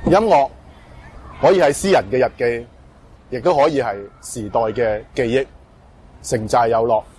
音樂可以係詩人嘅日記，亦都可以係時代嘅記憶，城寨有落。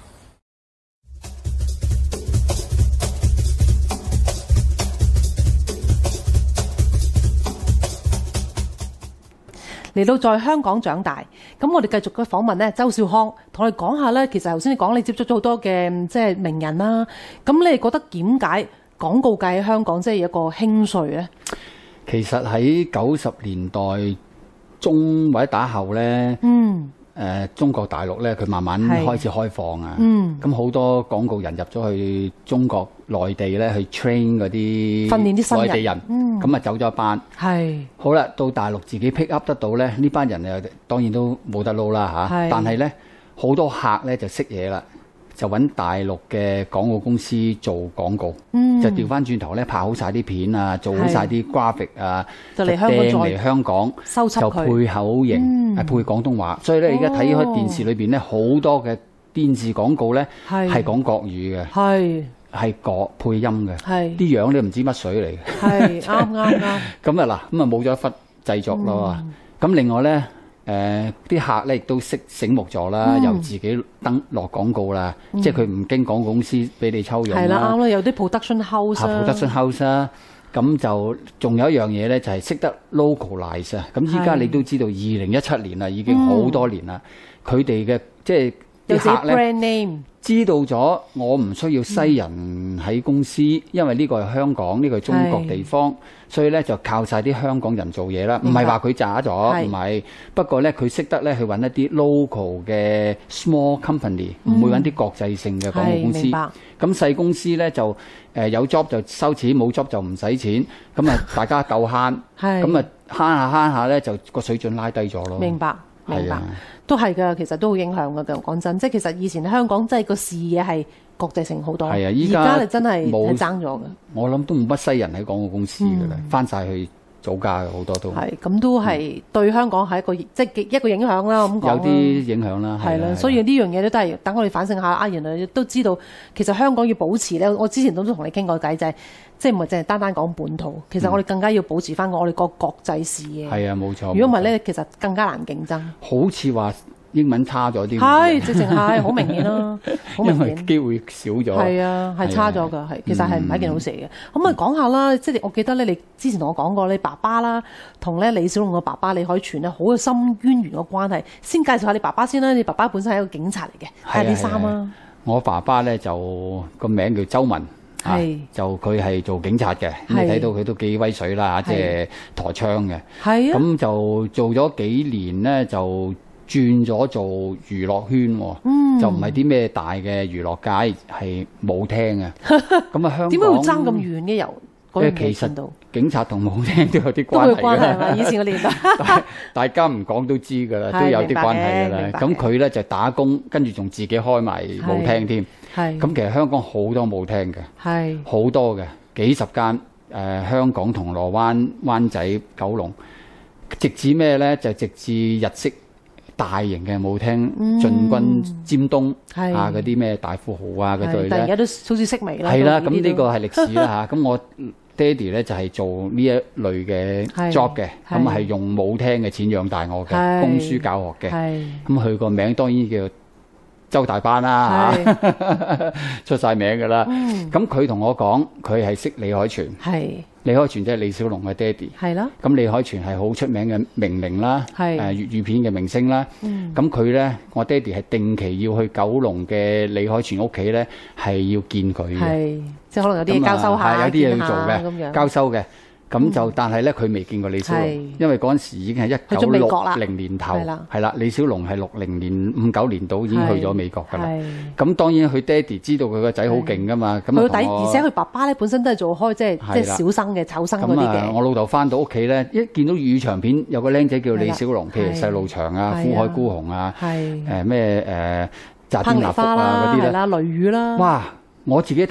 嚟到在香港長大，咁我哋繼續嘅訪問咧，周少康同我哋講下咧。其實頭先你講你接觸咗好多嘅即係名人啦，咁你哋覺得點解廣告界喺香港即係一個興衰咧？ 其實喺90年代中或者打後咧，中國大陸咧佢慢慢開始開放啊，咁好多廣告人入咗去中國內地咧去 train 嗰啲訓練啲新人內地人，咁啊走咗一班。係好啦，到大陸自己 pick up 得到咧，呢班人又當然都冇得撈啦嚇。但係咧好多客咧就識嘢啦，就揾大陸嘅廣告公司做廣告，就調翻轉頭咧拍好晒啲片啊，做好晒啲 graphic 啊， 就嚟香港收輯佢， 就配口型，配廣東話。所以咧，而家睇開電視裏邊咧，好多嘅電視廣告咧係講國語嘅，係配音嘅，啲樣咧唔知乜水嚟嘅。係啱。咁啊嗱，咁啊冇咗一忽製作咯。咁另外咧。啲客咧亦都醒目咗啦，又自己登落廣告啦，即係佢唔經廣告公司俾你抽用啦。係啦，啱啦，有啲 production house 啊，咁就仲有一樣嘢咧，就係識得 localize 啊。咁依家你都知道，2017年啦，已經好多年啦，佢哋嘅即係啲客咧知道咗，我唔需要西人喺公司，因為呢個係香港，呢個係中國地方，所以咧就靠晒啲香港人做嘢啦。唔係話佢渣咗，唔係，不過咧佢識得咧去揾一啲 local 嘅 small company，唔會揾啲國際性嘅廣告公司。咁細公司咧就有 job 就收錢，冇 job 就唔使錢。咁啊大家夠慳，咁啊慳下咧就個水準拉低咗咯。明白。都係㗎，其實都好影響㗎。講真，即係其實以前香港真係個視野係國際性好多。係啊，而家你真係爭咗㗎。我諗都冇乜西人喺廣告公司㗎啦，翻晒去祖家嘅好多都。係咁都係對香港係一個即係一個影響啦。咁講有啲影響啦。係啦，所以呢樣嘢都係等我哋反省下。原來都知道其實香港要保持咧，我之前都同你傾過偈，就係即係唔係淨係單單講本土，其實我哋更加要保持翻我哋個國際視野。係啊，冇錯。如果唔係咧，其實更加難競爭。好似話英文差咗啲。係，直情係好明顯啦，好明顯。因為機會少咗。係啊，係差咗㗎，係。其實係唔係一件好事嘅。咁啊，講下啦，即係我記得咧，你之前同我講過，你爸爸啦，同咧李小龍嘅爸爸李海泉咧，好有深淵源嘅關係。先介紹下你爸爸先啦。你爸爸本身係一個警察嚟嘅，係啲衫啊。我爸爸咧就個名叫周文。就佢係做警察嘅，你睇到佢都幾威水啦，即係抬槍嘅。係啊，咁就做咗幾年咧，就轉咗做娛樂圈，就唔係啲咩大嘅娛樂界，係舞廳嘅。咁啊，香港點解會爭咁遠嘅？由其實警察同舞廳都有啲關係嘅。以前嘅年代，大家唔講都知㗎啦，都有啲關係㗎啦。咁佢咧就打工，跟住仲自己開埋舞廳添。咁其實香港好多舞廳嘅，好多嘅，幾十間。香港銅鑼灣、灣仔、九龍，直至咩咧？就直至日式大型嘅舞廳，進軍尖東啊，嗰啲咩大富豪啊嗰隊咧。但而家都好似式微啦。係啦，咁呢個係歷史啦嚇。咁我爹哋咧就係做呢一類嘅 job 嘅，咁係用舞廳嘅錢養大我嘅，供書教學嘅。咁佢個名當然叫周大班啦嚇，出晒名㗎啦。咁佢同我講，佢係識李海泉。李海泉即係李小龍嘅爹哋。係啦。咁李海泉係好出名嘅名伶啦，粵語片嘅明星啦。咁佢咧，我爹哋係定期要去九龍嘅李海泉屋企咧，係要見佢嘅。即係可能有啲嘢交收下，有啲嘢要做嘅，交收嘅。咁就但係咧，佢未見過李小龍，因為嗰陣時已經係1960年頭，係啦，李小龍係60年、59年度已經去咗美國㗎啦。咁當然佢爹哋知道佢個仔好勁㗎嘛，咁而且佢爸爸咧本身都係做開即係小生嘅、丑生嗰啲嘅。我老豆翻到屋企咧，一見到粵語長片有個僆仔叫李小龍，譬如細路祥啊、苦海孤雄啊、咩炸天臘腹啊嗰啲咧，雷雨啦。哇！我自己睇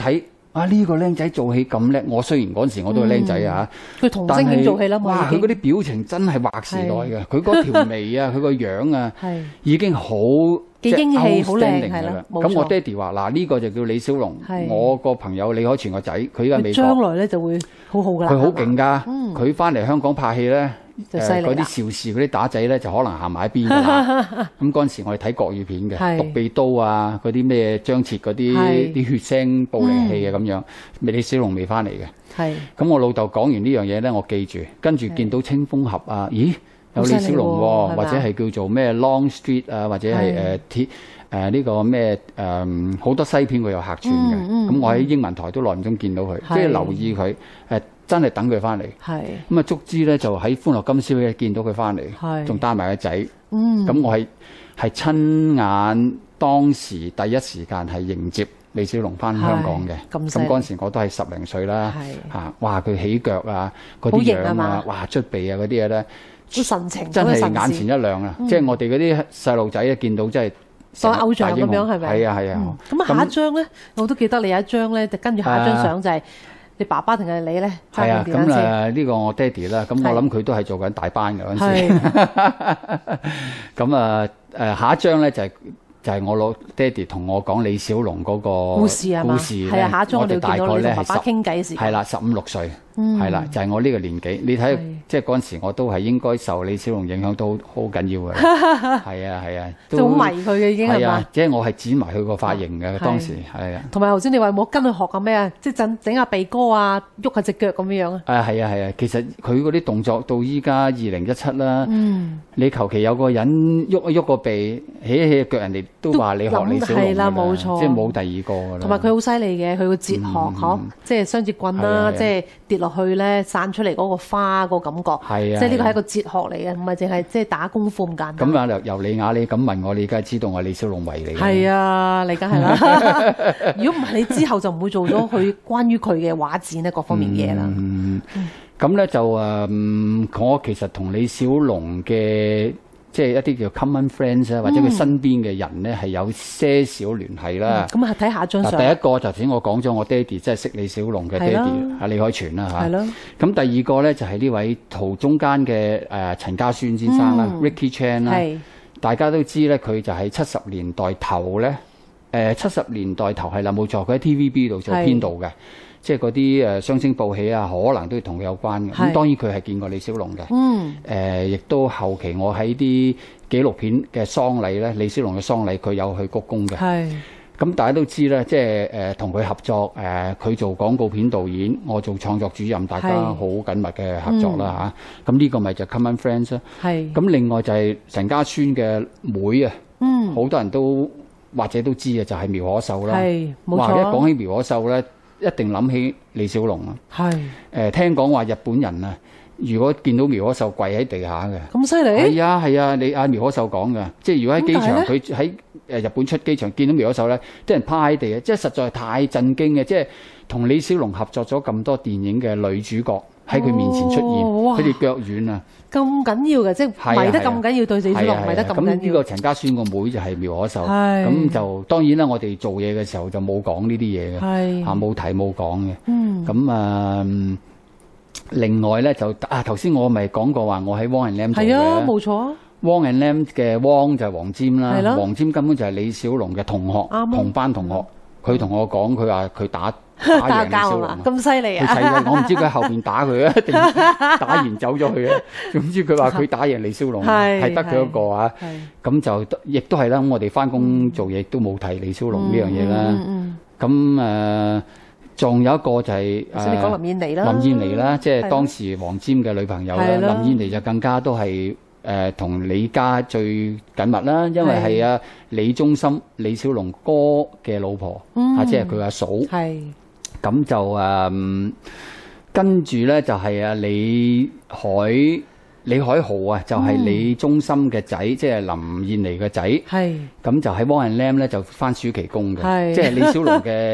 呢個僆仔做戲咁叻，我雖然嗰陣時我都係僆仔啊， 佢童星已經做戲啦嘛。 哇！佢嗰啲表情真係劃時代嘅，佢嗰條眉啊，佢個樣啊，已經好幾英氣，好靚係啦。 咁我爹哋話嗱，呢個就叫李小龍，我個朋友李海泉個仔，佢依家美國， 將來咧就會好好噶啦。 佢好勁㗎，佢翻嚟香港拍戲咧。嗰啲邵氏嗰啲打仔咧，就可能行埋一邊㗎啦。咁嗰陣時我哋睇國語片嘅《獨臂刀》啊，嗰啲咩張徹嗰啲血腥暴力戲啊咁樣，李小龍未翻嚟嘅。咁我老豆講完呢樣嘢咧，我記住，跟住見到青蜂俠啊，咦有李小龍喎，或者係叫做咩 Long Street 啊，或者係呢個咩好多西片佢有客串嘅。咁我喺英文台都耐唔中見到佢，即係留意佢真係等佢翻嚟，咁啊足之咧就喺《歡樂今宵》咧見到佢翻嚟，仲帶埋個仔。咁我係親眼當時第一時間係迎接李小龍翻香港嘅。咁嗰陣時我都係10零歲啦，哇佢起腳啊，嗰啲樣啊，哇捽鼻啊嗰啲嘢咧， 神情真係眼前一亮啊！即係我哋嗰啲細路仔見到真係當偶像咁樣係咪？ 係啊。 咁下一張咧，我都記得你有一張咧，就跟住下一張相就係。你爸爸定係你咧？ 係啊，咁呢個我爹哋啦，咁我諗佢都係做緊大班嘅嗰陣時。咁下一張咧就係我老爹哋同我講李小龍嗰個故事啊嘛。係啊， 下一張我哋大概咧係爸爸傾偈時。 係啦，15、16歲。係啦，就係我呢個年紀。你睇，即係嗰陣時我都係應該受李小龍影響都好緊要嘅。係啊， 都好迷佢嘅已經係嘛？ 即係我係剪埋佢個髮型嘅當時係啊。 同埋頭先你話冇跟佢學緊咩啊？即係整下鼻哥啊，喐下隻腳咁樣啊？ 係啊，其實佢嗰啲動作到依家2017啦，你求其有個人喐一喐個鼻，起一起腳，人哋都話你學李小龍㗎啦，冇錯，即係冇第二個㗎啦。 同埋佢好犀利嘅，佢個哲學嗬，即係雙節棍啦，即係跌落去咧散出嚟嗰個花個感覺，即係呢個係一個哲學嚟嘅，唔係淨係即係打功夫咁簡單。咁啊，由你雅你咁問我，你梗係知道我李小龍為你。 係啊，你梗係啦。如果唔係你之後就唔會做咗佢關於佢嘅畫展咧，各方面嘢啦。 咁咧就我其實同李小龍嘅即係一啲叫 common friends 啊，或者佢身邊嘅人咧係有些少聯繫啦。咁啊睇下張相。 第一個頭先我講咗，我爹哋即係識李小龍嘅爹哋阿李海泉啦嚇。係咯。咁第二個咧就係呢位途中間嘅陳家孫先生啦，Ricky Chan 啦。係。大家都知咧，佢就喺70年代頭咧，70年代頭係啦冇錯，佢喺 TVB 度做編導嘅。即係嗰啲雙星報喜啊，可能都同佢有關嘅。咁當然佢係見過李小龍嘅。亦都後期我喺啲紀錄片嘅喪禮咧，李小龍嘅喪禮佢有去鞠躬嘅。咁大家都知啦，即係同佢合作，佢做廣告片導演，我做創作主任，大家好緊密嘅合作啦嚇。咁呢個咪就 common friends 啦。咁另外就係陳家孫嘅妹啊，好多人都或者都知嘅，就係苗可秀啦。哇！一講起苗可秀咧，一定諗起李小龍啊！聽講話日本人啊，如果見到苗可秀跪喺地下嘅， 咁犀利？ 係啊！你阿苗可秀講嘅，即係如果喺機場，佢喺日本出機場見到苗可秀咧，啲人趴喺地嘅，即係實在太震驚嘅，即係同李小龍合作咗咁多電影嘅女主角喺佢面前出現，佢哋腳軟啊！ 咁緊要嘅，即係迷得咁緊要，對李小龍迷得咁緊要。 咁呢個陳家孫個妹就係苗可秀，咁就當然啦。我哋做嘢嘅時候就冇講呢啲嘢嘅，冇提冇講嘅。咁另外咧就頭先我咪講過話，我喺汪 and Lam 做嘅。係啊，冇錯。汪 and Lam 嘅汪就係黃霑啦，黃霑根本就係李小龍嘅同學，同班同學。佢同我講，佢話佢打贏李小龍， 咁犀利啊！ 佢細個我唔知佢喺後邊打佢啊，定打完走咗去啊。總之佢話佢打贏李小龍，係得佢一個啊。咁就亦都係啦。咁我哋翻工做嘢都冇提李小龍呢樣嘢啦。咁仲有一個就係你講林燕妮啦， 林燕妮啦，即係當時黃霑嘅女朋友啦。林燕妮就更加都係同李家最緊密啦，因為係啊李宗深、李小龍哥嘅老婆，即係佢阿嫂。咁就跟住咧就係啊李海豪啊，就係李宗深嘅仔，即係林燕妮嘅仔。咁就喺汪 and Lam 咧就返暑期工嘅，即係李小龍嘅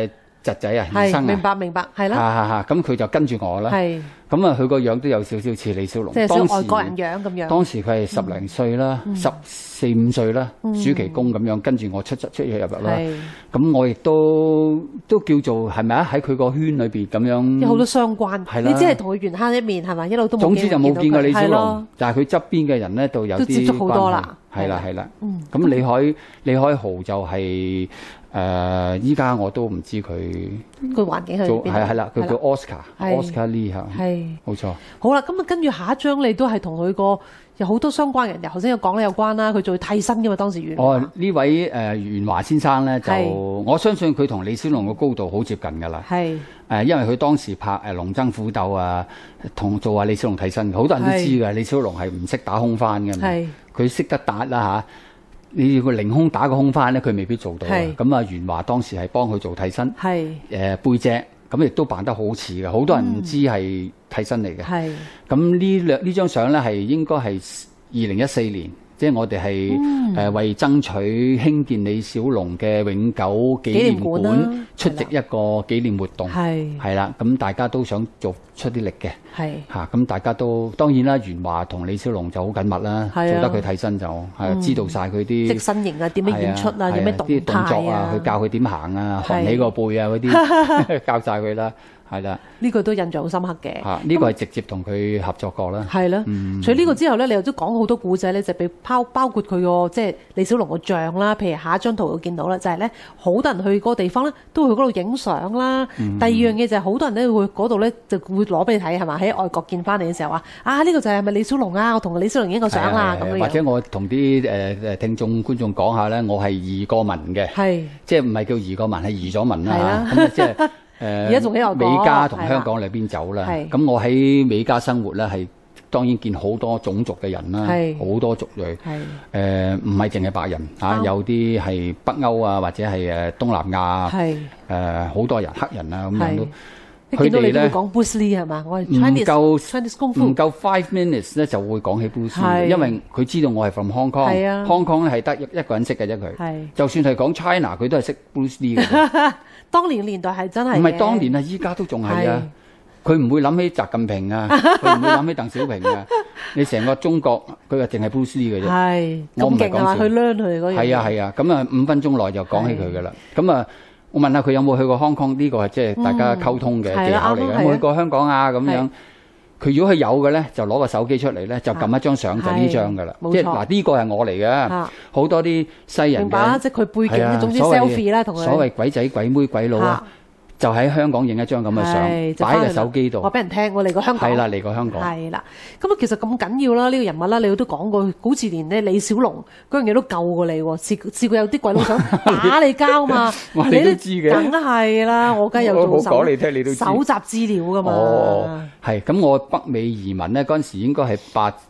侄仔啊，兒生啊， 明白，係啦。 咁佢就跟住我啦。咁啊，佢個樣都有少少似李小龍， 即係像外國人樣咁樣。 當時佢係10零歲啦，14、15歲啦，暑期工咁樣跟住我出入啦。咁我亦都叫做係咪啊？喺佢個圈裏邊咁樣， 有好多相關。你只係同佢緣慳一面係咪？一路都冇見過。 總之就冇見過李小龍，但係佢側邊嘅人咧都有啲都接觸好多啦。 係啦。咁李海豪就係依家我都唔知佢個環境喺邊。 係啦，佢叫 Oscar Lee 嚇。冇錯。好啦，咁啊跟住下一張你都係同佢個有好多相關人，頭先有講咧有關啦，佢做替身嘅嘛當時袁華。 呢位袁華先生咧就我相信佢同李小龍嘅高度好接近㗎啦。因為佢當時拍《龍爭虎鬥》啊，同做李小龍替身，好多人都知㗎。李小龍係唔識打空翻嘅，佢識得打啦嚇。你要佢凌空打個空翻咧，佢未必做到。咁啊，袁華當時係幫佢做替身，背脊咁亦都扮得好似嘅，好多人唔知係替身嚟嘅。咁呢張相咧係應該係2014年，即係我哋係為爭取興建李小龍嘅永久紀念館出席一個紀念活動。係啦，咁大家都想做出啲力嘅。咁大家都當然啦，袁華同李小龍就好緊密啦，做得佢替身就知道晒佢啲即身形啊，點樣演出啊，有咩動作啊，佢教佢點行啊，抬起個背啊嗰啲，教晒佢啦。係啦， 呢個都印象好深刻嘅。 呢個係直接同佢合作過啦。 係啦，除咗呢個之後咧，你又都講好多古仔咧，就俾包括佢個即係李小龍個像啦。譬如下一張圖會見到啦，就係咧好多人去嗰個地方咧，都會去嗰度影相啦。第二樣嘢就係好多人咧會嗰度咧就會攞俾你睇係嘛？喺外國見翻嚟嘅時候話呢個就係咪李小龍啊？我同李小龍影個相啦咁樣。 或者我同啲聽眾觀眾講下咧，我係移過民嘅，即係唔係叫移過民，係移咗民啦。咁即係。 而家仲喺外國， 美加同香港兩邊走啦。咁我喺美加生活咧，係當然見好多種族嘅人啦，好多族裔。唔係淨係白人有啲係北歐啊，或者係東南亞，好多人黑人啊咁樣都。 佢哋咧講 Bruce Lee 係嘛？我係 Chinese 功夫， 唔夠5 minutes 咧就會講起 Bruce Lee，因為佢知道我係 from Hong Kong，Hong Kong 係得一個人識嘅啫佢。就算係講 China，佢都係識 Bruce Lee 嘅。 當年年代係真係唔係當年啊，依家都仲係啊。佢唔會諗起習近平啊，佢唔會諗起鄧小平啊。你成個中國，佢就淨係 Bruce Lee 嘅啫。 我唔係講笑。去 learn 佢嗰樣。 係啊，咁啊5分鐘內就講起佢噶啦。咁啊，我問下佢有冇去過 Hong Kong？呢個係即係大家溝通嘅技巧嚟嘅。有冇去過香港啊？咁樣。佢如果佢有嘅咧，就攞個手機出嚟咧，就撳一張相就呢張噶啦。即係嗱，呢個係我嚟嘅，好多啲西人嘅。 明白啦，即係佢背景，總之 selfie 啦，同佢。 所謂鬼仔、鬼妹、鬼佬啊，就喺香港影一張咁嘅相，擺喺個手機度。 話俾人聽，我嚟過香港。 係啦，嚟過香港。 係啦，咁啊，其實咁緊要啦，呢個人物啦，你都講過，好似連咧李小龍嗰樣嘢都救過你喎，試過有啲鬼佬想打你交嘛？ 你都知嘅。 梗係啦，我梗係有做講你聽，你都知。 搜集資料噶嘛。 係咁，我北美移民咧嗰陣時應該係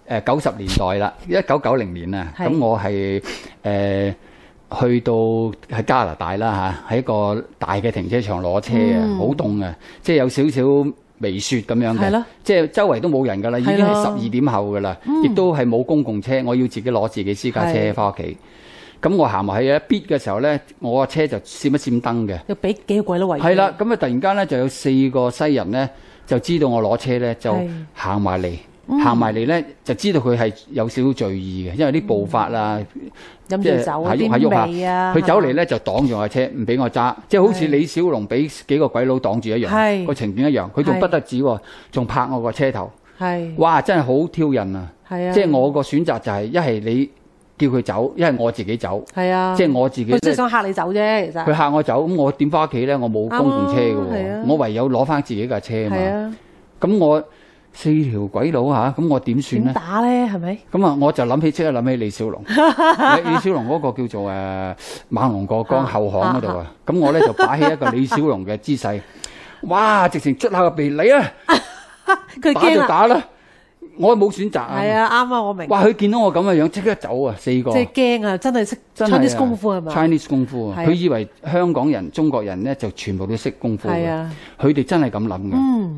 90年代啦，1990年啊，咁我係去到喺加拿大啦嚇，喺一個大嘅停車場攞車啊，好凍啊，即係有少少微雪咁樣嘅，即係周圍都冇人㗎啦，已經係12點後㗎啦，亦都係冇公共車，我要自己攞自己私家車翻屋企。咁我行埋去一咇嘅時候咧，我個車就閃一閃燈嘅， 要俾幾個鬼佬圍。 係啦，咁啊突然間咧就有4個西人咧就知道我攞車咧，就行埋嚟咧就知道佢係有少少醉意嘅，因為啲步伐啊， 飲住酒啊，啲味啊， 佢走嚟咧就擋住我車，唔俾我揸，即係好似李小龍俾幾個鬼佬擋住一樣，個情景一樣。佢仲不得止喎，仲拍我個車頭。哇！真係好挑釁啊！即係我個選擇就係一係你叫佢走，一係我自己走。即係我自己。 佢即係想嚇你走啫，其實。 佢嚇我走，咁我點翻屋企咧？我冇公共車嘅喎，我唯有攞翻自己架車啊嘛。咁我4條鬼佬嚇，咁我點算咧？ 點打咧？係咪？ 咁啊，我就即刻諗起李小龍。李小龍嗰個叫做猛龍過江後巷嗰度啊。咁我咧就擺起一個李小龍嘅姿勢，哇！直情捽下個鼻嚟啊！ 佢驚打就打啦，我冇選擇啊。 係啊，啱啊，我明。 哇！佢見到我咁嘅樣，即刻走啊！4個。 即係驚啊！真係識 Chinese 功夫係咪 ？Chinese 功夫啊！佢以為香港人、中國人咧就全部都識功夫嘅。係啊。佢哋真係咁諗嘅。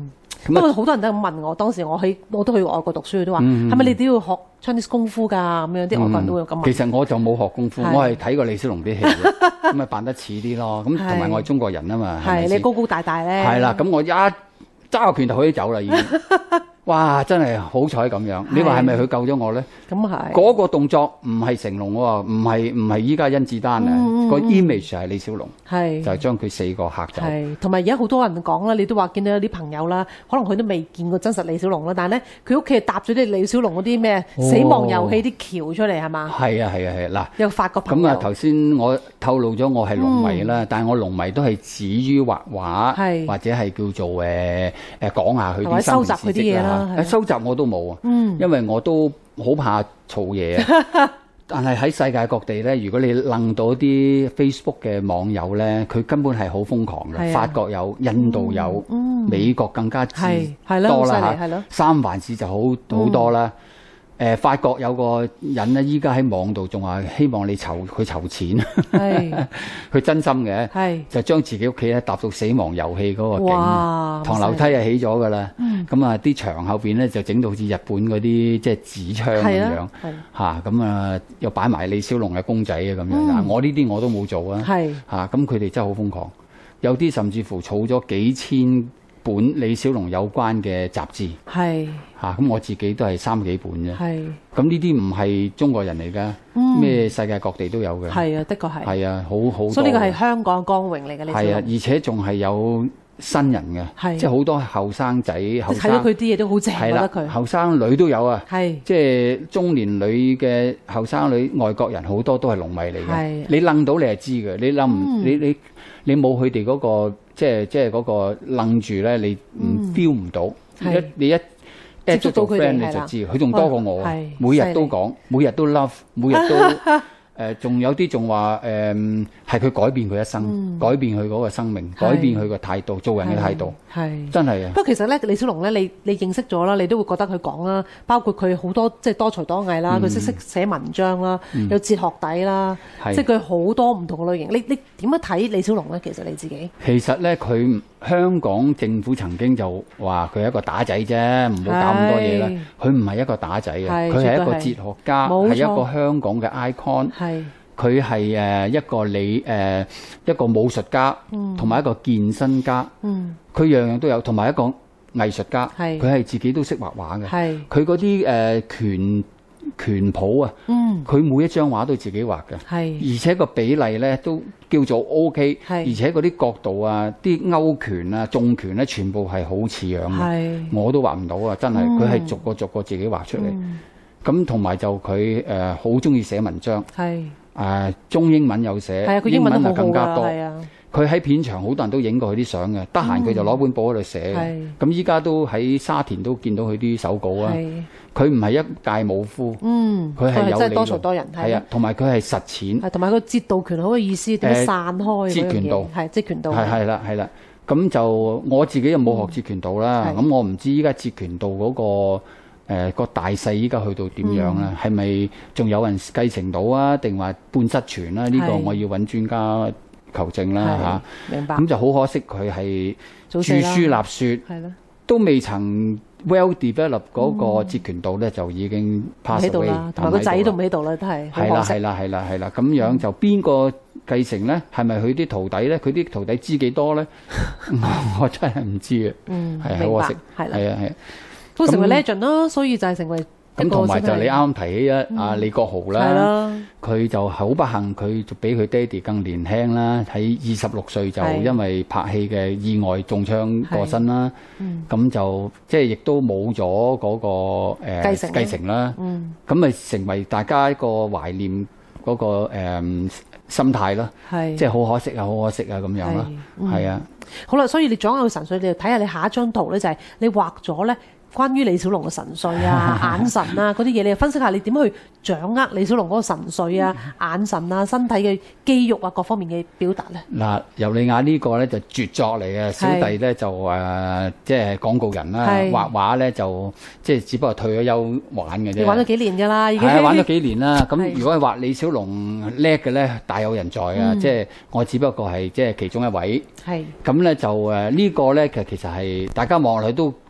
不過好多人都咁問我，當時我都去外國讀書，都話係咪你都要學 Chinese 功夫㗎？咁樣啲外國人都會咁問。 其實我就冇學功夫，我係睇過李小龍啲戲，咁咪扮得似啲咯。咁同埋我係中國人啊嘛， 係你高高大大咧。 係啦，咁我一揸個拳頭可以走啦已經。哇！真係好彩咁樣，你話係咪佢救咗我咧？ 咁係嗰個動作唔係成龍喎，唔係依家甄子丹啊，個 image 係李小龍，就係將佢4個嚇走。 係，同埋而家好多人講啦，你都話見到有啲朋友啦，可能佢都未見過真實李小龍啦，但係咧佢屋企搭咗啲李小龍嗰啲咩死亡遊戲啲橋出嚟係嘛？係啊，嗱，有法國朋友。咁啊頭先我透露咗我係龍迷啦，但係我龍迷都係止於畫畫，或者係叫做講下佢啲收集佢啲嘢啦。收集我都冇啊，因為我都好怕嘈嘢啊。但係喺世界各地咧，如果你楞到啲 Facebook 嘅網友咧，佢根本係好瘋狂嘅。法國有，印度有，美國更加之多啦嚇。三藩市就好多啦。法國有個人咧，依家喺網度仲話希望你佢籌錢，佢真心嘅，就將自己屋企咧搭到死亡遊戲嗰個景，唐樓梯係起咗噶啦，咁啊啲牆後邊咧就整到好似日本嗰啲即係紙窗咁樣，嚇咁啊又擺埋李小龍嘅公仔啊咁樣，我呢啲我都冇做啊，嚇咁佢哋真係好瘋狂，有啲甚至乎儲咗幾千本李小龍有關嘅雜誌，咁我自己都係3幾本啫。咁呢啲唔係中國人嚟㗎，咩世界各地都有嘅。係啊，的確係。係啊，好多。所以呢個係香港嘅光榮嚟嘅。係啊，而且仲係有新人嘅，即係好多後生仔、後生。睇到佢啲嘢都好正，覺得佢。後生女都有啊，即係中年女嘅後生女，外國人好多都係龍迷嚟嘅。你諗到你係知嘅，你諗唔你冇佢哋嗰個即係嗰個諗住咧，你唔 feel 唔到。你一接觸到 friend 你就知，佢仲多過我，每日都講，每日都 love， 每日都仲有啲仲話係佢改變佢一生，改變佢嗰個生命，改變佢個態度，做人嘅態度，真係啊！不過其實咧，李小龍咧，你認識咗啦，你都會覺得佢講啦，包括佢好多即係多才多藝啦，佢識寫文章啦，有哲學底啦，即係佢好多唔同嘅類型。你點樣睇李小龍咧？其實你自己其實咧，佢香港政府曾經就話佢係一個打仔啫，唔好搞咁多嘢啦。佢唔係一個打仔啊，佢係一個哲學家，係一個香港嘅 icon。佢係一個武術家，同埋一個健身家，佢樣樣都有，同埋一個藝術家，佢係自己都識畫畫嘅。佢嗰啲拳譜啊，佢每一張畫都自己畫嘅，而且個比例咧都叫做 OK，而且嗰啲角度啊、啲勾拳啊、重拳咧，全部係好似樣嘅，我都畫唔到啊！真係，佢係逐個自己畫出嚟。咁同埋就佢好中意寫文章。中英文有寫，英文就更加多。佢喺片場好多人都影過佢啲相嘅，得閒佢就攞本簿喺度寫。咁依家都喺沙田都見到佢啲手稿啊。佢唔係一介武夫，佢係有理論，多才多人。係啊，同埋佢係實踐。同埋個截道拳好嘅意思，點樣散開？截拳道係截拳道。係啦。咁就我自己又冇學截拳道啦。咁我唔知依家截拳道嗰個大勢依家去到點樣咧？係咪仲有人繼承到啊？定話半失傳啦？呢個我要揾專家求證啦嚇。明白。咁就好可惜，佢係著書立說，都未曾 well develop 嗰個截拳道咧，就已經 pass away。同埋個仔都唔喺度啦，都係。係啦。咁樣就邊個繼承咧？係咪佢啲徒弟咧？佢啲徒弟知幾多咧？我真係唔知啊。係好可惜。係啊。都成為 legend 啦，所以就係成為咁。同埋就你啱啱提起阿李國豪啦，佢就好不幸，佢就比佢爹哋更年輕啦，喺26歲就因為拍戲嘅意外中槍過身啦。咁就即係亦都冇咗嗰個繼承啦。咁咪成為大家一個懷念嗰個心態咯。即係好可惜啊，好可惜啊咁樣啦。係啊。好啦，所以你掌握神髓，你就睇下你下一張圖咧，就係你畫咗咧。關於李小龍嘅神髓啊、眼神啊嗰啲嘢，你分析下你點去掌握李小龍嗰個神髓啊、眼神啊、身體嘅肌肉啊各方面嘅表達咧？嗱，尤利亞呢個咧就絕作嚟嘅，小弟咧就即係廣告人啦，畫畫咧就即係只不過退咗休玩嘅啫。你玩咗幾年㗎啦？已經係玩咗幾年啦。咁如果係畫李小龍叻嘅咧，大有人在啊！即係我只不過係即係其中一位。係咁咧就呢個咧其實係大家望落去都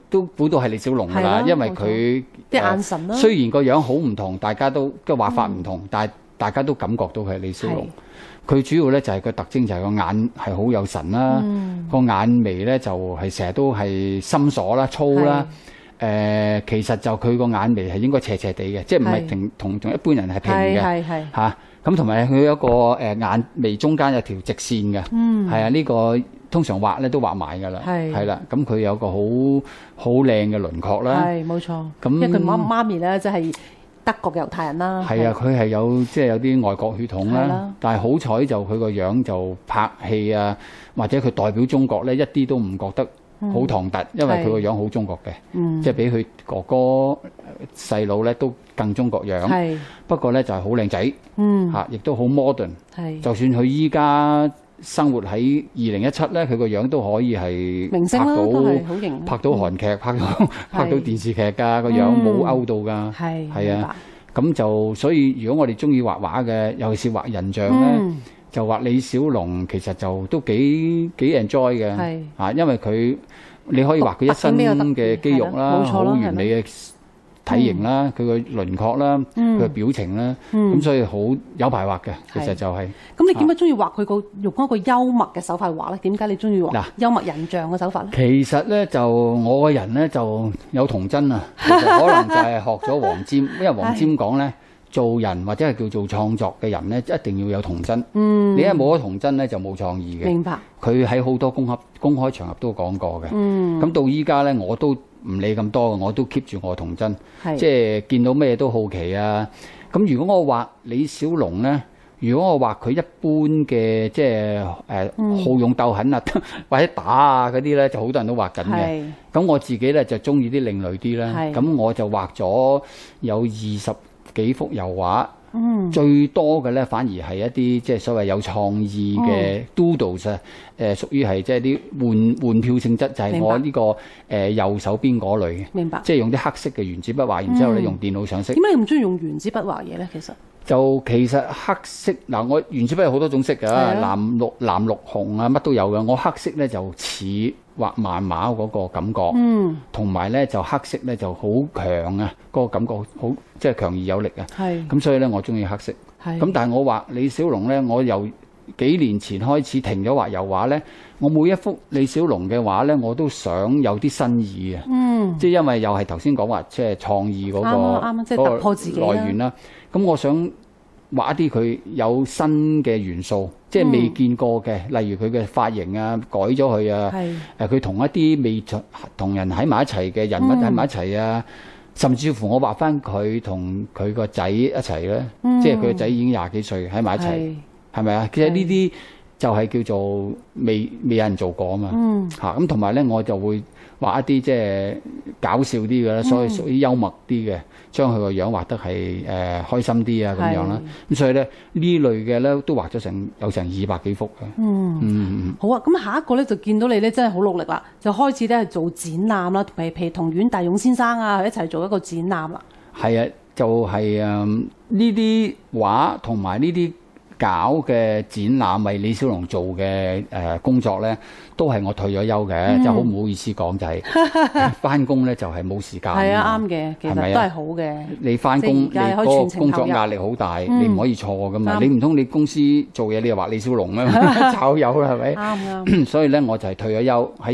都估到係李小龍㗎啦，因為佢啲眼神啦， 雖然個樣好唔同，大家都嘅畫法唔同，但係大家都感覺到佢係李小龍。佢主要咧就係個特徵就係個眼係好有神啦，個眼眉咧就係成日都係深鎖啦、粗啦。其實就佢個眼眉係應該斜斜地嘅，即係唔係同一般人係平嘅嚇。咁同埋佢有一個眼眉中間有條直線嘅，係啊，呢個通常畫咧都畫埋㗎啦，係啦。咁佢有個好靚嘅輪廓啦， 係冇錯。咁因為佢媽咪咧即係德國嘅猶太人啦， 係啊，佢係有即係有啲外國血統啦。但係好彩就佢個樣就拍戲啊，或者佢代表中國咧，一啲都唔覺得好唐突，因為佢個樣好中國嘅，即係比佢哥哥細佬咧都更中國樣。不過咧就係好靚仔，嚇，亦都好 modern。就算佢依家生活喺2017咧，佢個樣都可以係拍到韓劇、拍到電視劇㗎，個樣冇勾到㗎。係啊，咁就所以如果我哋中意畫畫嘅，尤其是畫人像咧，就畫李小龍其實就都幾 enjoy 嘅，因為佢你可以畫佢一身嘅肌肉啦，好完美嘅體型啦，佢個輪廓啦，佢個表情啦，咁所以好有排畫嘅，其實就係。 咁你點解中意畫佢用一個幽默嘅手法畫咧？點解你中意畫幽默人像嘅手法咧？ 其實咧就我個人咧就有童真啊，其實可能就係學咗黃霑，因為黃霑講咧。做人或者係叫做創作嘅人咧，一定要有童真。你一冇咗童真咧，就冇創意嘅。 明白。佢喺好多公開場合都講過嘅。咁到依家咧，我都唔理咁多嘅，我都 keep 住我童真。即係見到咩都好奇啊。咁如果我畫李小龍咧，如果我畫佢一般嘅即係好勇鬥狠啊，或者打啊嗰啲咧，就好多人都畫緊嘅。咁我自己咧就中意啲另類啲啦。咁我就畫咗有20幾幅油畫，最多嘅咧反而係一啲即係所謂有創意嘅 doodles 啊，屬於係即係啲換票性質，就係我呢個右手邊嗰類嘅。明白。即係用啲黑色嘅原子筆畫，然之後咧用電腦上色。點解你唔中意用原子筆畫嘢咧？其實黑色嗱，我原子筆有好多種色㗎，藍綠紅啊，乜都有㗎。我黑色咧就似畫漫畫嗰個感覺，同埋咧就黑色咧就好強啊，嗰個感覺好即係強而有力啊。咁所以咧我中意黑色。咁但係我畫李小龍咧，我由幾年前開始停咗畫油畫咧，我每一幅李小龍嘅畫咧，我都想有啲新意啊。即係因為又係頭先講話，即係創意嗰個即係突破自己來源啦。咁我想畫一啲佢有新嘅元素，即係未見過嘅，例如佢嘅髮型啊，改咗佢啊，佢同一啲未同人喺埋一齊嘅人物喺埋一齊啊，甚至乎我畫翻佢同佢個仔一齊咧，即係佢個仔已經20幾歲喺埋一齊，係咪啊？其實呢啲就係叫做未有人做過啊嘛，咁同埋咧我就會畫一啲即係搞笑啲嘅啦，所以屬於幽默啲嘅，將佢個樣畫得係開心啲啊咁樣啦。咁所以咧呢類嘅咧都畫咗有成200幾幅嘅。 好啊，咁下一個咧就見到你咧真係好努力啦，就開始咧做展覽啦，譬如同阮大勇先生啊一齊做一個展覽啦。 係啊，就係呢啲畫同埋呢啲搞嘅展覽為李小龍做嘅工作咧，都係我退咗休嘅，就好唔好意思講就係翻工咧就係冇時間。 係啊，啱嘅，其實都係好嘅。 你翻工，你嗰個工作壓力好大，你唔可以錯噶嘛。你唔通你公司做嘢，你又話李小龍咩？炒魷啦，係咪？啱。所以咧，我就係退咗休，喺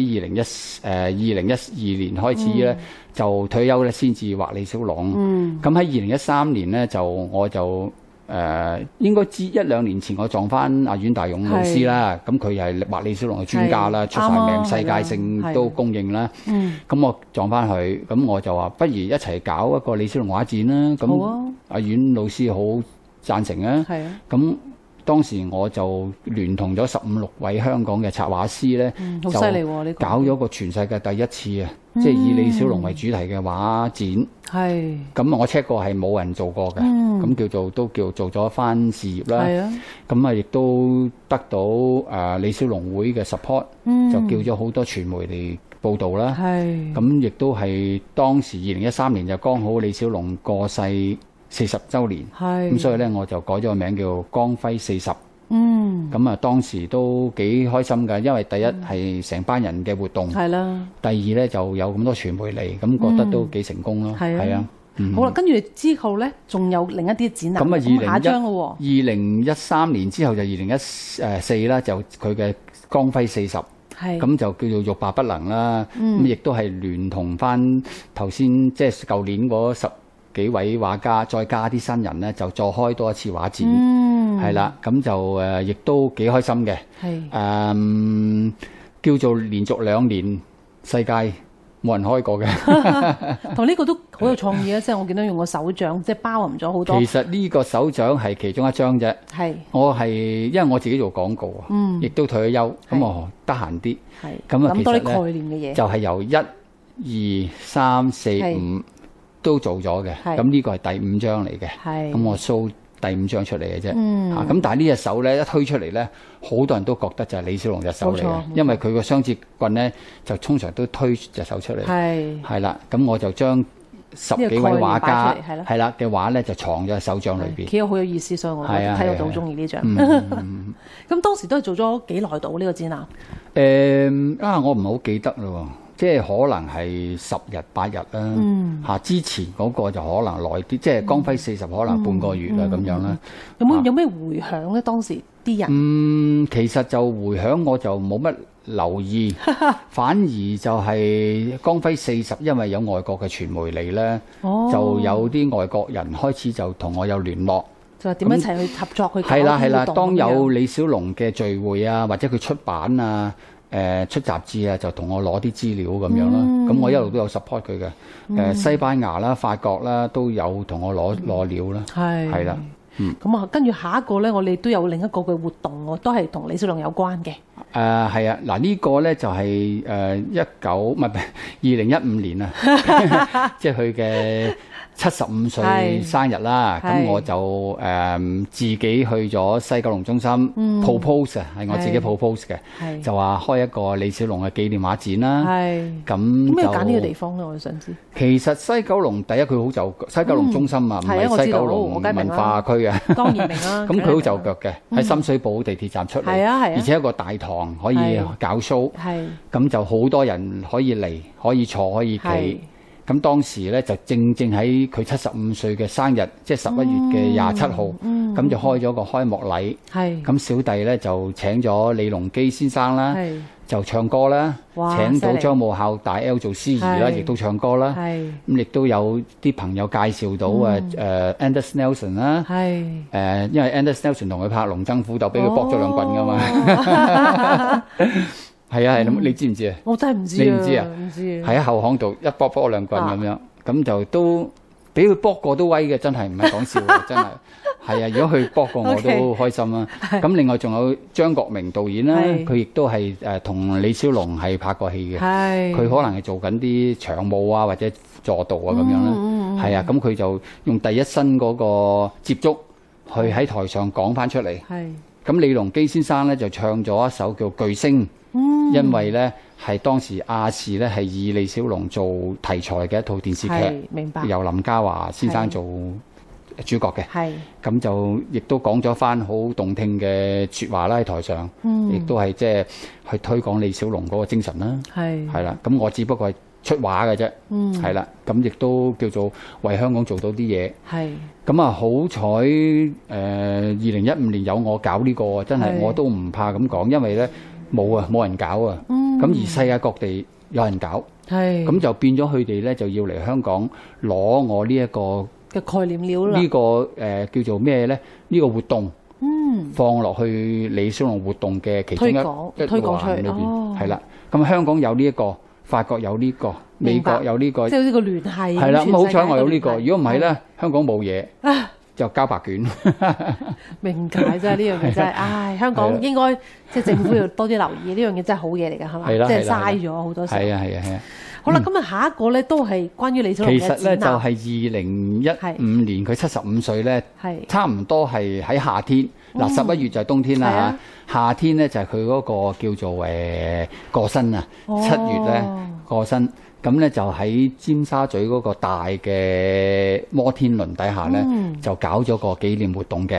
2012年開始咧就退休咧，先至畫李小龍。咁喺2013年咧我就應該知1-2年前我撞翻阿阮大勇老師啦，咁佢係畫李小龍嘅專家啦，出晒名，世界性都公認啦。咁我撞翻佢，咁我就話不如一齊搞一個李小龍畫展啦。咁阿阮老師好贊成啊。咁當時我就聯同咗15-16位香港嘅插畫師咧， 好犀利喎！呢個搞咗個全世界第一次啊，即係以李小龍為主題嘅畫展。咁我 check 過係冇人做過嘅，咁都叫做咗番事業啦。咁啊亦都得到李小龍會嘅 support，就叫咗好多傳媒嚟報導啦。咁亦都係當時2013年就剛好李小龍過世40週年，咁所以咧我就改咗個名叫光輝40。 咁啊，當時都幾開心㗎，因為第一係成班人嘅活動，係啦。第二咧就有咁多傳媒嚟，咁覺得都幾成功咯。係啊。 好啦，跟住之後咧，仲有另一啲展覽。咁下一張咯喎。 2013年之後就2014啦，就佢嘅光輝40。咁就叫做欲罷不能啦。咁亦都係聯同翻頭先即係舊年嗰10幾位畫家，再加啲新人咧，就再開多一次畫展。係啦，咁就亦都幾開心嘅。叫做連續2年世界冇人開過嘅。 同呢個都好有創意啊！即係我見到用個手掌，即係包含咗好多。 其實呢個手掌係其中一張啫。我係因為我自己做廣告啊，亦都退咗休，咁我得閒啲。咁啊，其實概念嘅嘢就係由1、2、3、4、5都做咗嘅。咁呢個係第5張嚟嘅。咁我 show第5張出嚟嘅啫。咁但係呢隻手咧一推出嚟咧，好多人都覺得就係李小龍隻手嚟嘅，因為佢個雙節棍咧就通常都推隻手出嚟。係啦，咁我就將10幾位畫家係啦嘅畫咧就藏咗喺手掌裏邊。 幾好有意思，所以我睇到都好中意呢張。咁當時都係做咗幾耐到呢個展覽？ 我唔係好記得咯。即係可能係10日8日啦。之前嗰個就可能耐啲，即係光輝40可能半個月啦咁樣啦。 有咩迴響咧？當時啲人其實就迴響我就冇乜留意，反而就係光輝40，因為有外國嘅傳媒嚟咧，就有啲外國人開始就同我有聯絡， 就話點樣一齊去合作去搞係啦，當有李小龍嘅聚會啊，或者佢出版啊。出雜誌啊，就同我攞啲資料咁樣啦。咁我一路都有 support 佢嘅。西班牙啦、法國啦都有同我攞料啦。係啦。 咁啊，跟住下一個咧，我哋都有另一個嘅活動喎，都係同李小龍有關嘅。 係啊，嗱呢個咧就係2015年啊，即係佢嘅75歲生日啦。咁我就自己去咗西九龍中心 propose 啊，係我自己 propose 嘅，就話開一個李小龍嘅紀念畫展啦。咁點解揀呢個地方咧？我想知。 其實西九龍第一佢好就西九龍中心啊，唔係西九龍文化區啊。 當然明啦。 咁佢好就腳嘅，喺深水埗地鐵站出嚟，而且一個大堂可以搞 show，咁就好多人可以嚟，可以坐，可以企。咁當時咧就正喺佢75歲嘅生日，即係11月嘅27號，咁就開咗個開幕禮。咁小弟咧就請咗李龍基先生啦，就唱歌啦，請到張武孝大 L 做司儀啦，亦都唱歌啦。咁亦都有啲朋友介紹到Anders Nelson 啦，因為 Anders Nelson 同佢拍《龍爭虎鬥》，俾佢搏咗2棍㗎嘛。係啊，你知唔知啊？ 我真係唔知啊！ 你唔知啊？ 唔知。 喺後巷度一搏2棍咁樣，咁就都俾佢搏過都威嘅，真係唔係講笑嘅，真係。係啊，如果佢搏過我都開心啦。咁另外仲有張國明導演啦，佢亦都係同李小龍係拍過戲嘅。佢可能係做緊啲場務啊，或者助導啊咁樣啦。係啊，咁佢就用第一身嗰個接觸去喺台上講翻出嚟。咁李龍基先生咧就唱咗一首叫《巨星》。因為咧係當時亞視咧係以李小龍做題材嘅一套電視劇， 明白， 由林家華先生做主角嘅，咁就亦都講咗翻好動聽嘅説話啦喺台上，亦都係即係去推廣李小龍嗰個精神啦，係啦，咁我只不過係出畫嘅啫，係啦，咁亦都叫做為香港做到啲嘢，咁啊好彩2015年有我搞呢個，真係我都唔怕咁講，因為咧。冇人搞啊！咁而世界各地有人搞，咁就變咗佢哋咧就要嚟香港攞我呢一個嘅概念料啦。 呢個叫做咩咧？呢個活動放落去李小龍活動嘅其中一環裏邊，係啦。咁香港有呢一個，法國有呢個，美國有呢個， 即係呢個聯繫。 係啦，咁好彩我有呢個。如果唔係咧，香港冇嘢。就交白卷， 明解真係呢樣嘢真係，唉，香港應該即係政府要多啲留意呢樣嘢，真係好嘢嚟㗎，係嘛？即係嘥咗好多時。係啊。好啦，今日下一個咧都係關於李小龍嘅展覽。 其實咧就係2015年佢75歲咧，差唔多係喺夏天。嗱11月就係冬天啦嚇，夏天咧就係佢嗰個叫做過身啊，7月咧過身。咁咧就喺尖沙咀嗰個大嘅摩天輪底下咧，就搞咗個紀念活動嘅。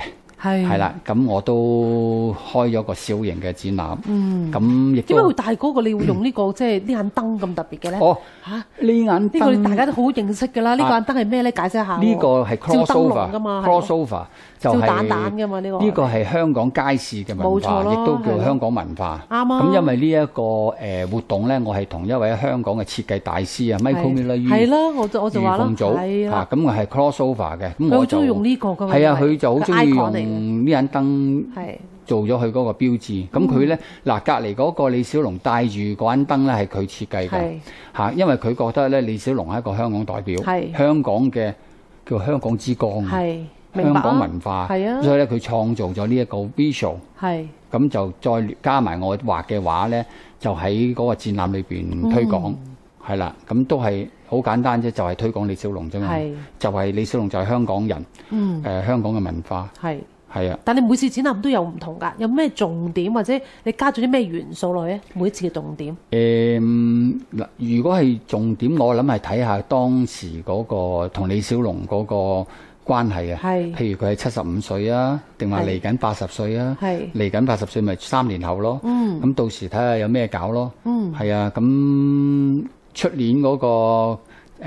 係啦，咁我都開咗個小型嘅展覽。咁亦點解會帶嗰個？你會用呢個即係呢眼燈咁特別嘅咧？ 哦，呢眼燈呢個大家都好認識㗎啦。呢個眼燈係咩咧？解釋下。 呢個係 crossover 就係蛋蛋㗎嘛。呢個呢個係香港街市嘅文化，亦都叫香港文化。 啱啊。 咁因為呢一個活動咧，我係同一位香港嘅設計大師啊 Michael Miller 係啦，我就話啦， 係啦。咁我係 crossover 嘅，咁我就佢好中意用呢個㗎嘛。 係啊，佢就好中意用呢眼燈做咗佢嗰個標誌。咁佢咧嗱，隔離嗰個李小龍戴住嗰眼燈咧係佢設計嘅嚇，因為佢覺得咧李小龍係一個香港代表，香港嘅叫香港之光，香港文化，所以咧佢創造咗呢一個 visual，咁就再加埋我畫嘅畫咧，就喺嗰個展覽裏邊推廣，係啦，咁都係好簡單啫，就係推廣李小龍啫嘛，就係李小龍就係香港人，香港嘅文化，係啊。 但你每次展覽都有唔同㗎，有咩重點或者你加咗啲咩元素落去？每一次嘅重點嗱，如果係重點，我諗係睇下當時嗰個同李小龍嗰個關係啊，譬如佢係75歲啊，定話嚟緊80歲啊，嚟緊80歲咪3年後咯，咁到時睇下有咩搞咯，係啊，咁出年嗰個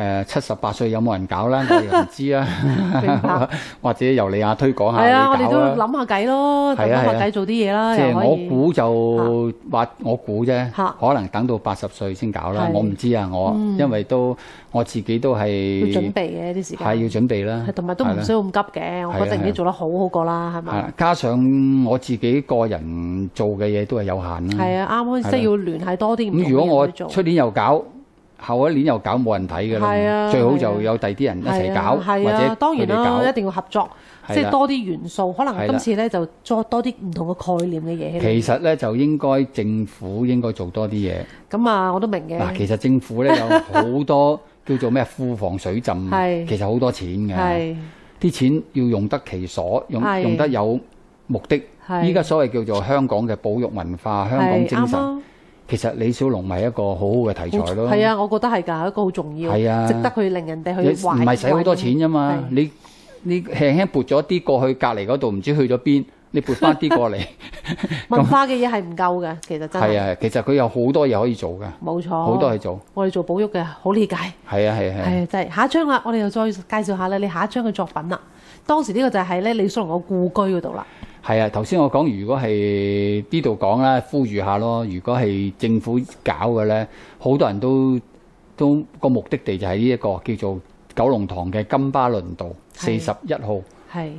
78歲有冇人搞啦？我又唔知啊，或者由你推廣下， 係啊，我哋都諗下計咯，諗下計做啲嘢啦。 即係我估就話我估啫，可能等到80歲先搞啦。我唔知啊，因為我自己都係要準備嘅啲時間， 係要準備啦， 同埋都唔需要咁急嘅。我覺得已經做得好過啦，係咪？ 加上我自己個人做嘅嘢都係有限啦。 係啊，啱開始要聯繫多啲。 咁如果我出年又搞，後一年又搞，冇人睇㗎啦，最好就有第啲人一齊搞，或者當然啦，一定要合作，即係多啲元素。可能今次咧就作多啲唔同嘅概念嘅嘢。 其實咧就應該政府應該做多啲嘢。 咁啊，我都明嘅。 嗱，其實政府咧有好多叫做咩庫房水浸，其實好多錢嘅，啲錢要用得其所，用得有目的。依家所謂叫做香港嘅保育文化、香港精神。其實李小龍咪一個好好嘅題材咯。 係啊，我覺得係㗎，一個好重要，值得去令人哋去懷念。 唔係使好多錢啫嘛，你輕輕撥咗啲過去隔離嗰度，唔知去咗邊，你撥翻啲過嚟。 文化嘅嘢係唔夠嘅，其實真係。 係啊，其實佢有好多嘢可以做㗎。冇錯，好多嘢做。 我哋做保育嘅好理解。 係啊係啊係。 真係下一張啦，我哋又再介紹下啦，你下一張嘅作品啦。當時呢個就係咧李小龍個故居嗰度啦。 係啊，頭先我講，如果係呢度講啦，呼籲下咯。如果係政府搞嘅咧，好多人都個目的地就係呢一個叫做九龍塘嘅金巴倫道41號。係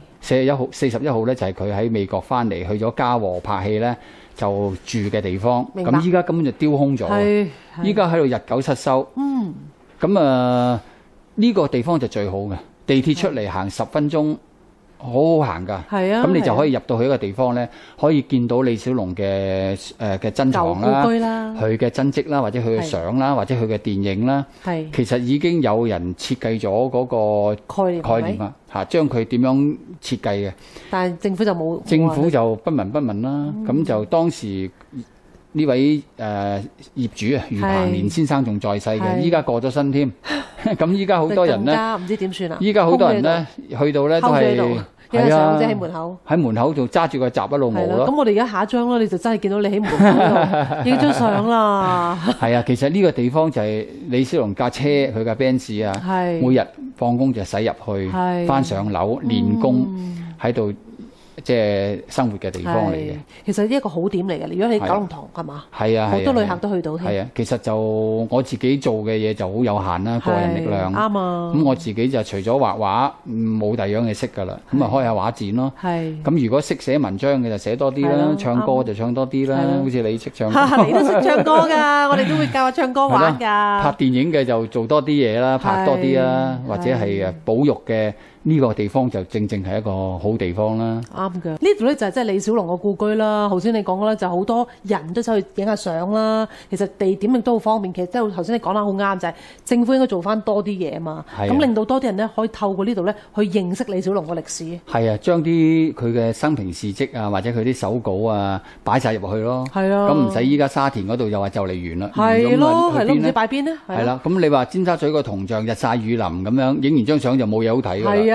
41號咧，就係佢喺美國翻嚟去咗嘉禾拍戲咧，就住嘅地方。咁依家根本就丟空咗，依家喺度日久失修。咁呢個地方就最好嘅，地鐵出嚟行10分鐘。好好行㗎，咁你就可以入到去一個地方咧，可以見到李小龍嘅珍藏啦，佢嘅真跡啦，或者佢嘅相啦，或者佢嘅電影啦，其實已經有人設計咗嗰個概念啊，嚇將佢點樣設計嘅。但係政府就冇，政府就不聞不問啦。咁就當時呢位業主啊，余彭年先生仲在世嘅，依家過咗身添。咁依家好多人咧，唔知點算啦。依家好多人咧，去到咧都係係啊，即係喺門口就揸住個閘一路冇咯。咁我哋而家下一張咯，你就真係見到你喺門口度影張相啦。係啊，其實呢個地方就係李小龍架車，佢架 Benz 啊，每日放工就駛入去，翻上樓練功喺度。即係生活嘅地方嚟嘅，其實一個好點嚟嘅。如果你九龍塘係嘛，係啊，好多旅客都去到。係啊，其實就我自己做嘅嘢就好有限啦，個人力量啱啊。咁我自己就除咗畫畫，冇第二樣嘢識㗎啦。咁啊開下畫展咯。係。咁如果識寫文章嘅就寫多啲啦，唱歌就唱多啲啦。好似你識唱歌，你都識唱歌㗎，我哋都會教下唱歌玩㗎。拍電影嘅就做多啲嘢啦，拍多啲啦，或者係保育嘅。呢個地方就正正係一個好地方啦。啱嘅，呢度咧就係即係李小龍個故居啦。頭先你講嘅咧就好多人都走去影下相啦。其實地點亦都好方便。其實即係頭先你講得好啱，就係政府應該做翻多啲嘢啊嘛。咁令到多啲人咧可以透過呢度咧去認識李小龍個歷史。係啊，將啲佢嘅生平事蹟啊，或者佢啲手稿啊擺晒入去咯。係啊。咁唔使依家沙田嗰度又話就嚟完啦。係咯，係咯，唔知擺邊咧。係啦。咁你話尖沙咀個銅像日曬雨淋咁樣影完張相就冇嘢好睇㗎啦。係啊。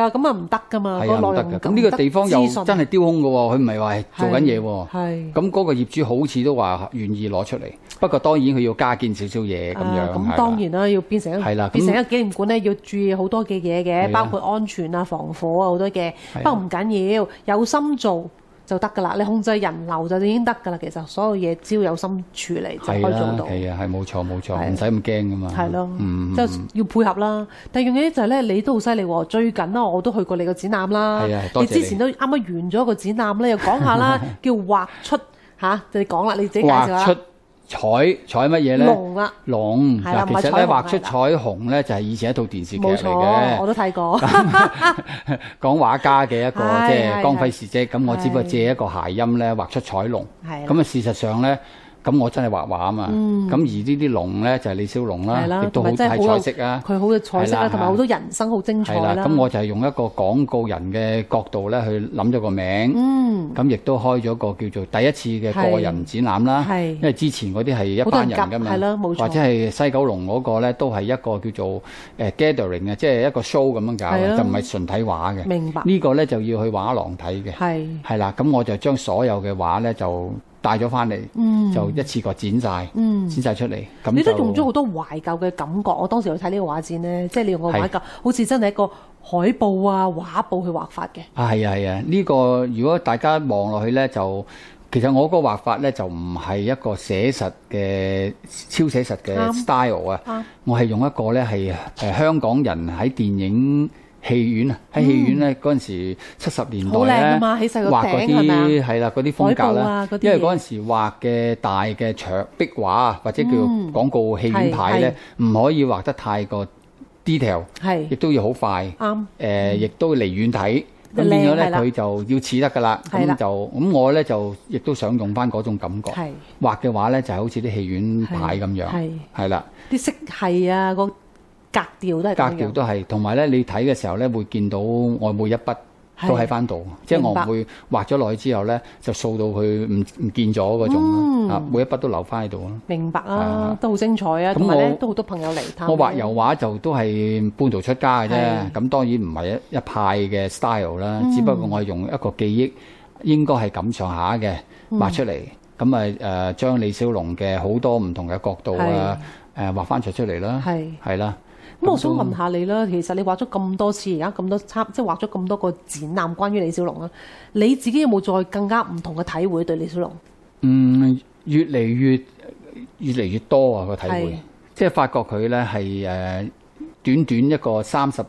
啊，咁啊唔得噶嘛，個內容咁呢個地方又真係丟空嘅喎，佢唔係話做緊嘢喎。係。咁嗰個業主好似都話願意攞出嚟，不過當然佢要加建少少嘢咁樣。 咁當然啦，要變成一個紀念館咧，要注意好多嘅嘢嘅，包括安全啊、防火啊好多嘅。不過唔緊要，有心做就得噶啦，你控制人流就已經得噶啦。其實所有嘢只要有心處理就可以做到。係啊，係冇錯，唔使咁驚噶嘛。係咯，即係要配合啦。第二樣嘢就係咧，你都好犀利喎。最近啦，我都去過你個展覽啦。係啊，多謝你。你之前都啱啱完咗個展覽咧，又講下啦，叫畫出你講啦，你自己介紹啦。畫出彩乜嘢咧？龍啦，龍。係啦，其實咧畫出彩虹咧就係以前一套電視劇嚟嘅。我都睇過。講畫家嘅一個即係光輝事蹟，咁我只不過借一個諧音咧畫出彩龍。係。咁啊事實上咧，咁我真係畫畫啊嘛。咁而呢啲龍咧就係李小龍啦，亦都好係彩色啊。佢好嘅彩色啦，同埋好多人生好精彩啦。咁我就係用一個廣告人嘅角度咧去諗咗個名。咁亦都開咗個叫做第一次嘅個人展覽啦。因為之前嗰啲係一班人㗎嘛，或者係西九龍嗰個咧都係一個叫做gathering 嘅，即係一個 show 咁樣搞，就唔係純睇畫嘅。明白。呢個咧就要去畫廊睇嘅。係啦，咁我就將所有嘅畫咧就帶咗翻嚟，就一次過剪晒出嚟。咁你都用咗好多懷舊嘅感覺。我當時去睇呢個畫展咧，即係你用個懷舊，好似真係一個海報啊、畫布去畫法嘅。係啊，呢個如果大家望落去咧，就其實我個畫法咧就唔係一個寫實嘅超寫實嘅 style 啊。我係用一個咧係香港人喺電影戲院啊，喺戲院咧嗰陣時70年代咧畫嗰啲係啦，嗰啲風格啦。因為嗰陣時畫嘅大嘅牆壁畫或者叫廣告戲院牌咧，唔可以畫得太過 detail， 亦都要好快。啱。亦都離遠睇，咁變咗咧佢就要似得噶啦。咁我咧就亦都想用翻嗰種感覺。畫嘅話咧就係好似啲戲院牌咁樣。係啦。啲色系啊，格調都係咁樣。格調都係，同埋咧你睇嘅時候咧會見到我每一筆都喺翻度，即係我唔會畫咗落去之後咧就掃到佢唔見咗嗰種，每一筆都留翻喺度咯。明白啊，都好精彩啊！同埋咧都好多朋友嚟睇。我畫油畫就都係半途出家嘅啫，咁當然唔係一派嘅 style 啦，只不過我係用一個記憶應該係咁上下嘅畫出嚟，咁啊將李小龍嘅好多唔同嘅角度啊畫翻出嚟啦，係啦。咁我想問下你啦，其實你畫咗咁多次，而家咁多即係畫咗咁多個展覽關於李小龍啦，你自己有冇再更加唔同嘅體會對李小龍？越嚟越多啊個體會，即係發覺佢咧係短短一個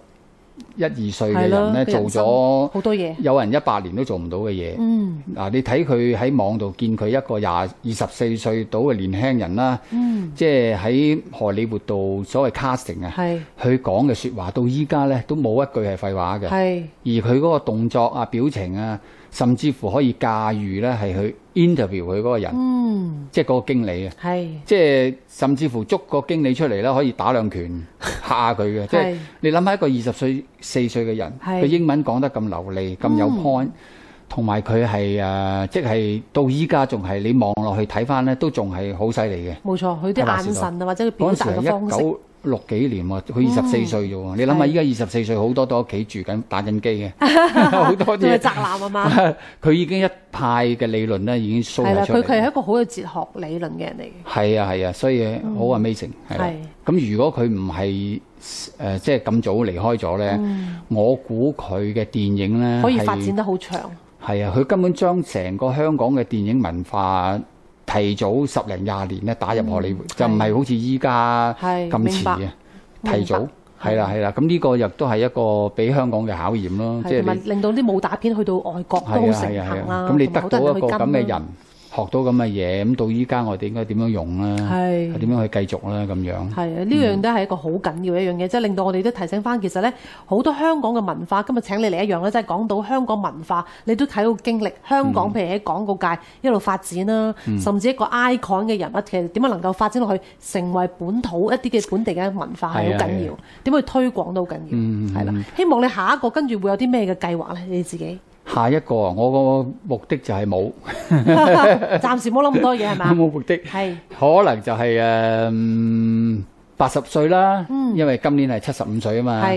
31、32歲嘅人咧，做咗好多嘢，有人100年都做唔到嘅嘢。嗱，你睇佢喺網度見佢一個24歲到嘅年輕人啦，即係喺荷里活度所謂 casting 啊，佢講嘅説話到依家咧都冇一句係廢話嘅。而佢嗰個動作啊、表情啊，甚至乎可以駕馭咧係去 interview 佢嗰個人，即係嗰個經理啊，即係甚至乎捉個經理出嚟咧，可以打2拳嚇下佢嘅。即係你諗下一個24歲嘅人，佢英文講得咁流利、咁有 point，同埋佢係即係到依家仲係你望落去睇翻咧，都仲係好犀利嘅。冇錯，佢啲眼神啊，或者佢表達嘅方式。1960幾年喎，佢24歲啫喎。你諗下，依家24歲好多都喺屋企住緊打緊機嘅，好多啲。宅男啊嘛。佢已經一派嘅理論咧，已經 show 出嚟。佢係一個好有哲學理論嘅人嚟嘅。係啊，所以好 amazing。係。咁如果佢唔係即係咁早離開咗咧，我估佢嘅電影咧可以發展得好長。係啊，佢根本將成個香港嘅電影文化提早10零20年咧打入荷里活，就唔係好似依家咁遲嘅。提早係啦，咁呢個亦都係一個俾香港嘅考驗咯，即係令到啲武打片去到外國都好盛行啦。咁你得到一個咁嘅人，學到咁嘅嘢，咁到依家我哋應該點樣用啦？係點樣去繼續啦？咁樣係啊，呢樣都係一個好緊要一樣嘢，即係令到我哋都提醒翻，其實咧好多香港嘅文化，今日請你嚟一樣咧，即係講到香港文化，你都睇到經歷香港，譬如喺廣告界一路發展啦，甚至一個 icon 嘅人物，其實點樣能夠發展落去，成為本土一啲嘅本地嘅文化係好緊要，點樣去推廣都好緊要，係啦。希望你下一個跟住會有啲咩嘅計劃咧？你自己？下一個我個目的就係冇，暫時冇諗咁多嘢係嘛？冇目的，係可能就係80歲啦，因為今年係75歲啊嘛。係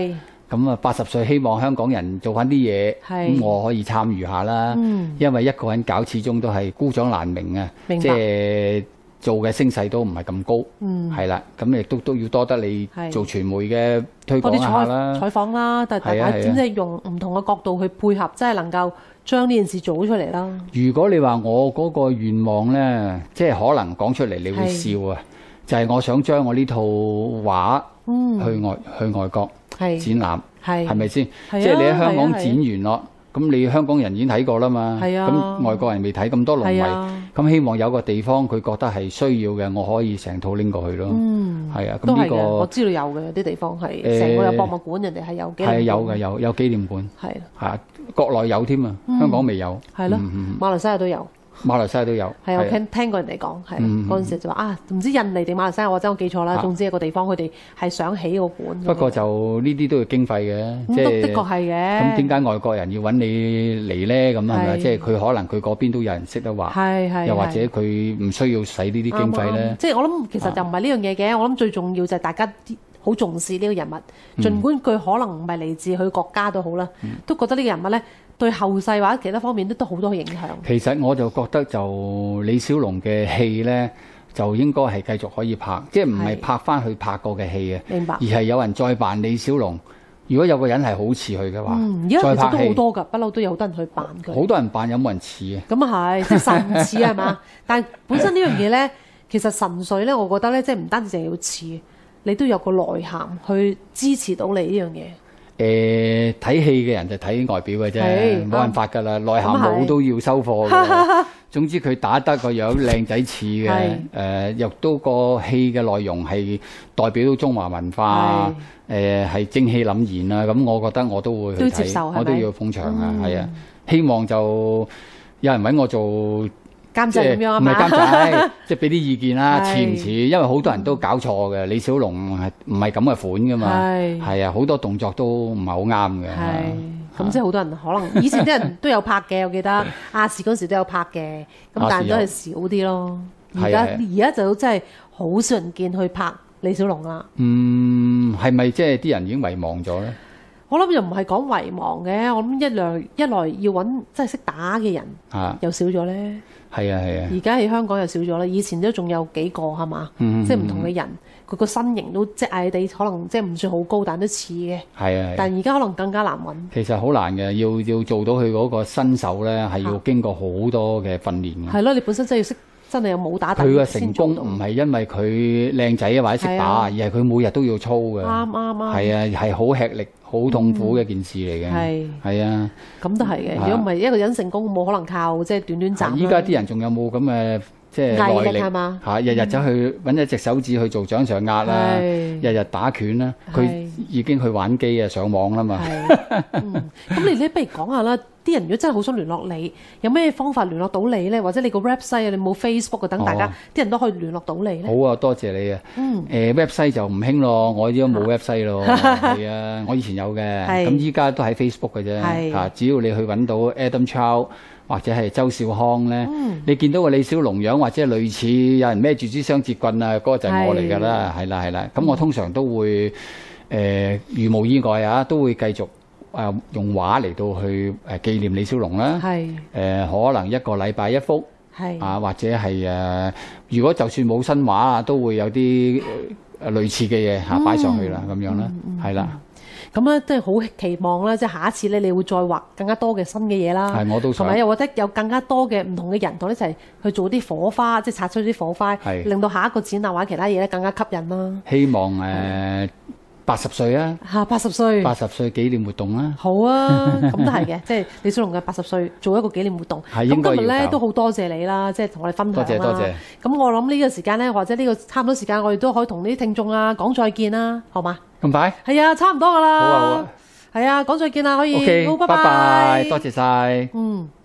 咁啊80歲希望香港人做翻啲嘢，咁我可以參與下啦。因為一個人搞始終都係孤掌難鳴啊，即係做嘅聲勢都唔係咁高，係啦。咁亦都要多得你做傳媒嘅推廣下啦， 採訪啦，但係大家點即係用唔同嘅角度去配合，真係能夠將呢件事做出嚟啦。 如果你話我嗰個願望咧，即係可能講出嚟你會笑啊，就係我想將我呢套畫去外國展覽，係咪先？即係你喺香港展完咯，咁你香港人已經睇過啦嘛，咁外國人未睇咁多淪為，咁希望有個地方佢覺得係需要嘅，我可以成套拎過去咯。係啊，咁呢個我知道有嘅，有啲地方係成個有博物館，人哋係有紀念館。係有嘅， 有紀念館。係國內有添啊，香港未有。 係咯，馬來西亞都有。 馬來西亞都有， 係我聽過人哋講，係嗰陣時就話唔知印尼定馬來西亞，或者我記錯啦。總之一個地方佢哋係想起個館。 不過就呢啲都要經費嘅，即係的確係嘅。 咁點解外國人要揾你嚟咧？咁係咪？即係佢可能佢嗰邊都有人識得畫，又或者佢唔需要使呢啲經費咧？ 即係我諗其實就唔係呢樣嘢嘅。我諗最重要就係大家好重視呢個人物，儘管佢可能唔係嚟自佢國家都好啦，都覺得呢個人物咧，對後世或者其他方面都好多影響。 其實我就覺得就李小龍嘅戲呢，就應該係繼續可以拍，即係唔係拍翻去拍過嘅戲嘅， 明白。 而係有人再扮李小龍。如果有個人係好似佢嘅話， 而家其實都好多㗎，不嬲都有好多人去扮佢。 好多人扮，有冇人似啊？ 咁啊係，即係神似係嘛？但係本身呢樣嘢呢，其實神髓呢，我覺得呢，即係唔單止淨係要似，你都有個內涵去支持到你呢樣嘢。 睇戲嘅人就睇外表嘅啫，冇辦法㗎啦，內涵冇都要收貨嘅。總之佢打得個樣靚仔似嘅，亦都個戲嘅內容係代表到中華文化，係正氣凜然啊！咁我覺得我都會去睇，我都要捧場啊！係啊，希望就有人揾我做監製咁樣啊嘛， 唔係監製，即係俾啲意見啦，似唔似？因為好多人都搞錯嘅，李小龍係唔係咁嘅款噶嘛？係啊，好多動作都唔係好啱嘅。 係咁，即係好多人可能以前啲人都有拍嘅，我記得亞視嗰時都有拍嘅，咁但係都係少啲咯。而家就真係好少人見去拍李小龍啦。 係咪即係啲人已經遺忘咗咧？ 我諗又唔係講遺忘嘅，我諗一來要揾真係識打嘅人，又少咗咧。 係啊。 而家喺香港又少咗啦，以前都仲有幾個係嘛，即係唔同嘅人，佢個身形都即係矮地，可能即係唔算好高，但都似嘅。係啊。但而家可能更加難揾。其實好難嘅，要做到佢嗰個身手咧，係要經過好多嘅訓練嘅。係咯，你本身真係要識。真係有武打，佢嘅成功唔係因為佢靚仔啊或者識打，而係佢每日都要操嘅。啱。係啊，係好吃力、好痛苦嘅一件事嚟嘅。係啊。咁都係嘅。如果唔係一個人成功，冇可能靠即係短短暫。依家啲人仲有冇咁嘅即係耐力係嘛？嚇，日日走去揾一隻手指去做掌上壓啦，日日打拳啦，佢已經去玩機啊、上網啦嘛。咁你不如講下啦。啲人如果真係好想聯絡你，有咩方法聯絡到你咧？或者你個 website 啊，你冇 Facebook 啊，等大家啲人都可以聯絡到你咧。好啊，多謝你啊。website 就唔興咯，我依家冇 website 咯。係啊，我以前有嘅，咁依家都喺 Facebook 嘅啫。嚇，只要你去揾到 Adam Chow 或者係周少康咧，你見到個李小龍樣或者係類似有人孭住支雙節棍啊，嗰個就係我嚟㗎啦。係啦。咁我通常都會如無意外啊，都會繼續。用畫嚟到去紀念李小龍啦，可能一個禮拜一幅，或者係如果就算冇新畫啊，都會有啲類似嘅嘢擺上去啦，咁樣啦，係啦。咁咧都係好期望啦，即係下一次咧，你會再畫更加多嘅新嘅嘢啦。係，我都想。同埋又或者有更加多嘅唔同嘅人同一齊去做啲火花，即係擦出啲火花，令到下一個展覽或者其他嘢咧更加吸引啦。希望80歲啊！80歲，80歲紀念活動啦。好啊，咁都係嘅，即係李小龍嘅80歲做一個紀念活動。係應該要。咁今日咧都好多謝你啦，即係同我哋分享啦。多謝。咁我諗呢個時間咧，或者呢個差唔多時間，我哋都可以同啲聽眾啊講再見啦，好嘛？咁快？係啊，差唔多噶啦。好啊。係啊，講再見啦，可以。OK，拜拜。多謝晒。